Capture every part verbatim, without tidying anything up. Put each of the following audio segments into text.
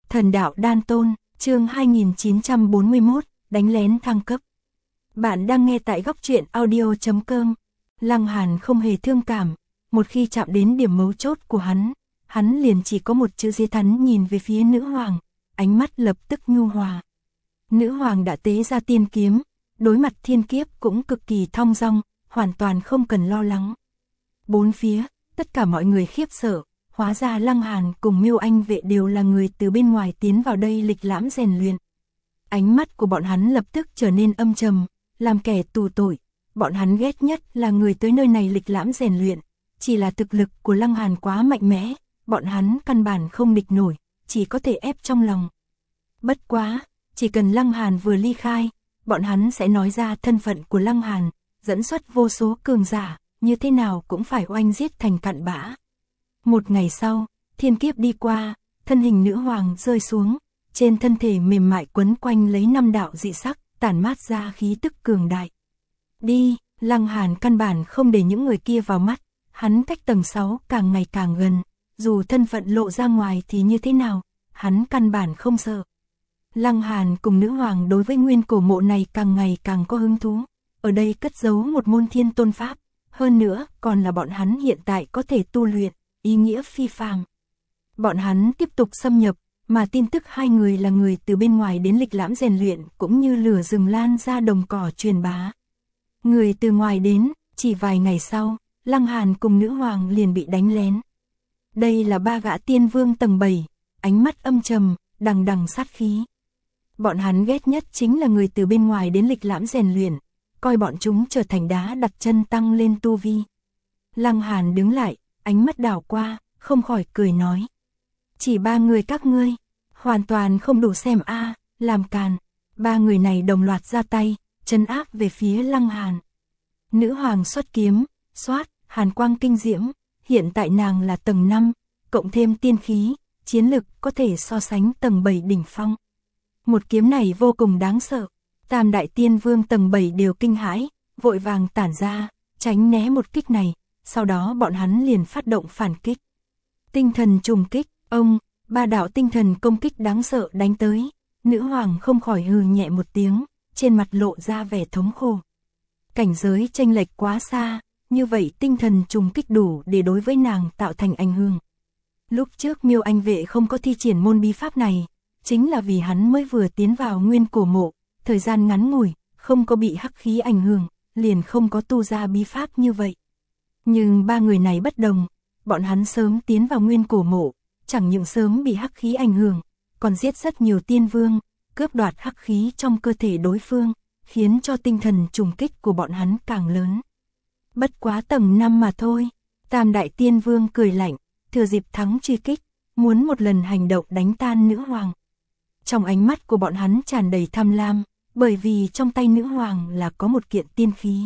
Thần đạo đan tôn, chương hai nghìn chín trăm bốn mươi mốt, đánh lén thăng cấp. Bạn đang nghe tại góc truyện audio chấm com. Lăng Hàn không hề thương cảm, một khi chạm đến điểm mấu chốt của hắn, hắn liền chỉ có một chữ diệt thắn nhìn về phía nữ hoàng, ánh mắt lập tức nhu hòa. Nữ hoàng đã tế ra tiên kiếm, đối mặt thiên kiếp cũng cực kỳ thong dong, hoàn toàn không cần lo lắng. Bốn phía, tất cả mọi người khiếp sợ, hóa ra Lăng Hàn cùng Miêu Anh Vệ đều là người từ bên ngoài tiến vào đây lịch lãm rèn luyện. Ánh mắt của bọn hắn lập tức trở nên âm trầm, làm kẻ tù tội. Bọn hắn ghét nhất là người tới nơi này lịch lãm rèn luyện, chỉ là thực lực của Lăng Hàn quá mạnh mẽ, bọn hắn căn bản không địch nổi, chỉ có thể ép trong lòng. Bất quá, chỉ cần Lăng Hàn vừa ly khai, bọn hắn sẽ nói ra thân phận của Lăng Hàn, dẫn xuất vô số cường giả, như thế nào cũng phải oanh giết thành cặn bã. Một ngày sau, thiên kiếp đi qua, thân hình nữ hoàng rơi xuống, trên thân thể mềm mại quấn quanh lấy năm đạo dị sắc, tản mát ra khí tức cường đại. Đi, Lăng Hàn căn bản không để những người kia vào mắt, hắn cách tầng sáu càng ngày càng gần, dù thân phận lộ ra ngoài thì như thế nào, hắn căn bản không sợ. Lăng Hàn cùng nữ hoàng đối với nguyên cổ mộ này càng ngày càng có hứng thú, ở đây cất giấu một môn thiên tôn pháp, hơn nữa còn là bọn hắn hiện tại có thể tu luyện, ý nghĩa phi phàm. Bọn hắn tiếp tục xâm nhập, mà tin tức hai người là người từ bên ngoài đến lịch lãm rèn luyện cũng như lửa rừng lan ra đồng cỏ truyền bá. Người từ ngoài đến, chỉ vài ngày sau, Lăng Hàn cùng nữ hoàng liền bị đánh lén. Đây là ba gã tiên vương tầng bảy, ánh mắt âm trầm, đằng đằng sát khí. Bọn hắn ghét nhất chính là người từ bên ngoài đến lịch lãm rèn luyện, coi bọn chúng trở thành đá đặt chân tăng lên tu vi. Lăng Hàn đứng lại, ánh mắt đảo qua, không khỏi cười nói. Chỉ ba người các ngươi, hoàn toàn không đủ xem a, à, làm càn. Ba người này đồng loạt ra tay, trấn áp về phía Lăng Hàn. Nữ hoàng xuất kiếm, xoát, hàn quang kinh diễm, hiện tại nàng là tầng năm, cộng thêm tiên khí, chiến lực có thể so sánh tầng bảy đỉnh phong. Một kiếm này vô cùng đáng sợ, tam đại tiên vương tầng bảy đều kinh hãi, vội vàng tản ra, tránh né một kích này, sau đó bọn hắn liền phát động phản kích. Tinh thần trùng kích, ông, ba đạo tinh thần công kích đáng sợ đánh tới, nữ hoàng không khỏi hừ nhẹ một tiếng, trên mặt lộ ra vẻ thống khổ. Cảnh giới chênh lệch quá xa, như vậy tinh thần trùng kích đủ để đối với nàng tạo thành ảnh hưởng. Lúc trước Miêu Anh Vệ không có thi triển môn bí pháp này, chính là vì hắn mới vừa tiến vào nguyên cổ mộ, thời gian ngắn ngủi, không có bị hắc khí ảnh hưởng, liền không có tu ra bí pháp như vậy. Nhưng ba người này bất đồng, bọn hắn sớm tiến vào nguyên cổ mộ, chẳng những sớm bị hắc khí ảnh hưởng, còn giết rất nhiều tiên vương, cướp đoạt hắc khí trong cơ thể đối phương, khiến cho tinh thần trùng kích của bọn hắn càng lớn. Bất quá tầng năm mà thôi, tam đại tiên vương cười lạnh, thừa dịp thắng truy kích, muốn một lần hành động đánh tan nữ hoàng. Trong ánh mắt của bọn hắn tràn đầy tham lam, bởi vì trong tay nữ hoàng là có một kiện tiên khí.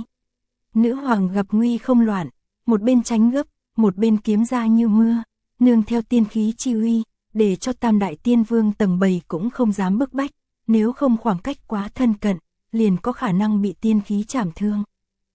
Nữ hoàng gặp nguy không loạn, một bên tránh gấp, một bên kiếm ra như mưa, nương theo tiên khí chi uy, để cho tam đại tiên vương tầng bảy cũng không dám bức bách, nếu không khoảng cách quá thân cận, liền có khả năng bị tiên khí chảm thương.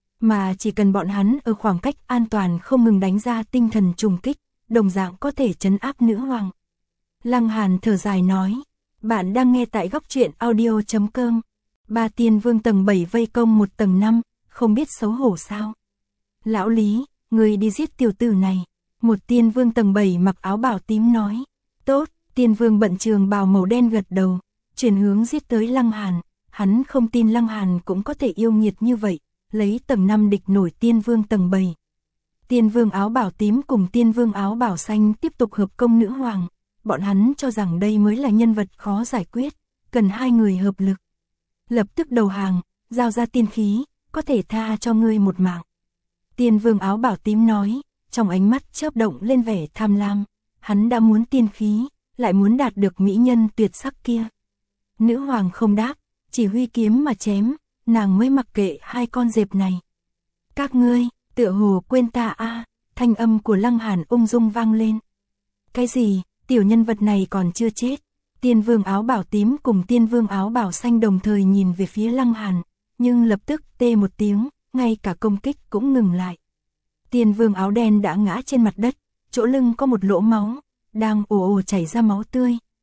Mà chỉ cần bọn hắn ở khoảng cách an toàn không ngừng đánh ra tinh thần trùng kích, đồng dạng có thể trấn áp nữ hoàng. Lăng Hàn thở dài nói, bạn đang nghe tại góc truyện audio chấm com. Ba tiên vương tầng bảy vây công một tầng năm, không biết xấu hổ sao. Lão Lý, người đi giết tiểu tử này. Một tiên vương tầng bảy mặc áo bào tím nói. Tốt, tiên vương bận trường bào màu đen gật đầu, chuyển hướng giết tới Lăng Hàn. Hắn không tin Lăng Hàn cũng có thể yêu nghiệt như vậy, lấy tầng năm địch nổi tiên vương tầng bảy. Tiên vương áo bào tím cùng tiên vương áo bào xanh tiếp tục hợp công nữ hoàng. Bọn hắn cho rằng đây mới là nhân vật khó giải quyết, cần hai người hợp lực. Lập tức đầu hàng, giao ra tiên khí, có thể tha cho ngươi một mạng. Tiên vương áo bào tím nói, trong ánh mắt chớp động lên vẻ tham lam, hắn đã muốn tiên khí, lại muốn đạt được mỹ nhân tuyệt sắc kia. Nữ hoàng không đáp, chỉ huy kiếm mà chém, nàng mới mặc kệ hai con dẹp này. Các ngươi, tựa hồ quên ta a, à, thanh âm của Lăng Hàn ung dung vang lên. Cái gì, tiểu nhân vật này còn chưa chết. Tiên vương áo bào tím cùng tiên vương áo bào xanh đồng thời nhìn về phía Lăng Hàn, nhưng lập tức tê một tiếng, ngay cả công kích cũng ngừng lại. Tiên vương áo đen đã ngã trên mặt đất, chỗ lưng có một lỗ máu, đang ồ ồ chảy ra máu tươi,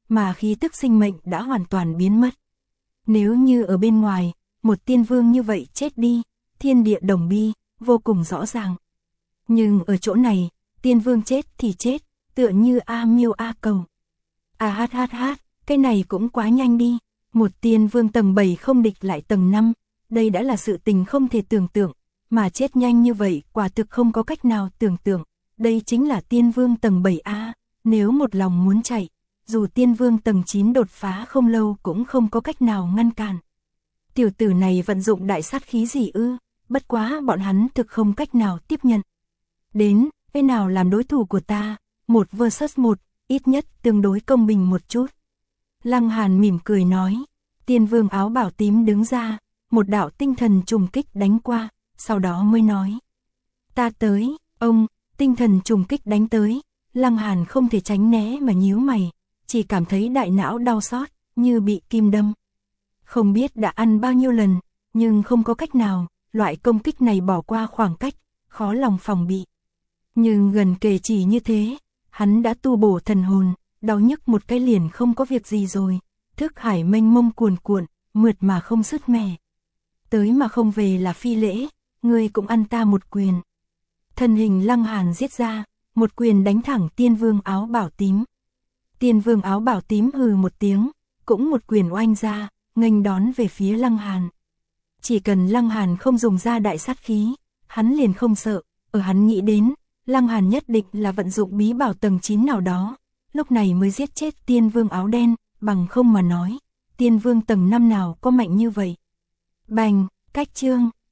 mà khí tức sinh mệnh đã hoàn toàn biến mất. Nếu như ở bên ngoài, một tiên vương như vậy chết đi, thiên địa đồng bi, vô cùng rõ ràng. Nhưng ở chỗ này, tiên vương chết thì chết, tựa như A miêu A cầu. À hát hát hát, cái này cũng quá nhanh đi, một tiên vương tầng bảy không địch lại tầng năm, đây đã là sự tình không thể tưởng tượng, mà chết nhanh như vậy quả thực không có cách nào tưởng tượng, đây chính là tiên vương tầng bảy A, nếu một lòng muốn chạy, dù tiên vương tầng chín đột phá không lâu cũng không có cách nào ngăn cản. Tiểu tử này vận dụng đại sát khí gì ư, bất quá bọn hắn thực không cách nào tiếp nhận. Đến, cái nào làm đối thủ của ta, một versus một, ít nhất tương đối công bình một chút. Lăng Hàn mỉm cười nói, tiên vương áo bảo tím đứng ra, một đạo tinh thần trùng kích đánh qua, sau đó mới nói. Ta tới, ông, tinh thần trùng kích đánh tới, Lăng Hàn không thể tránh né mà nhíu mày, chỉ cảm thấy đại não đau xót, như bị kim đâm. Không biết đã ăn bao nhiêu lần, nhưng không có cách nào, loại công kích này bỏ qua khoảng cách, khó lòng phòng bị. Nhưng gần kề chỉ như thế, hắn đã tu bổ thần hồn, đau nhức một cái liền không có việc gì rồi, thức hải mênh mông cuồn cuộn, mượt mà không sứt mẻ. Tới mà không về là phi lễ, ngươi cũng ăn ta một quyền. Thân hình Lăng Hàn giết ra, một quyền đánh thẳng tiên vương áo bảo tím. Tiên vương áo bảo tím hừ một tiếng, cũng một quyền oanh ra, nghênh đón về phía Lăng Hàn. Chỉ cần Lăng Hàn không dùng ra đại sát khí, hắn liền không sợ, ở hắn nghĩ đến, Lăng Hàn nhất định là vận dụng bí bảo tầng chín nào đó, lúc này mới giết chết tiên vương áo đen, bằng không mà nói, tiên vương tầng năm nào có mạnh như vậy. Bành, cách chương,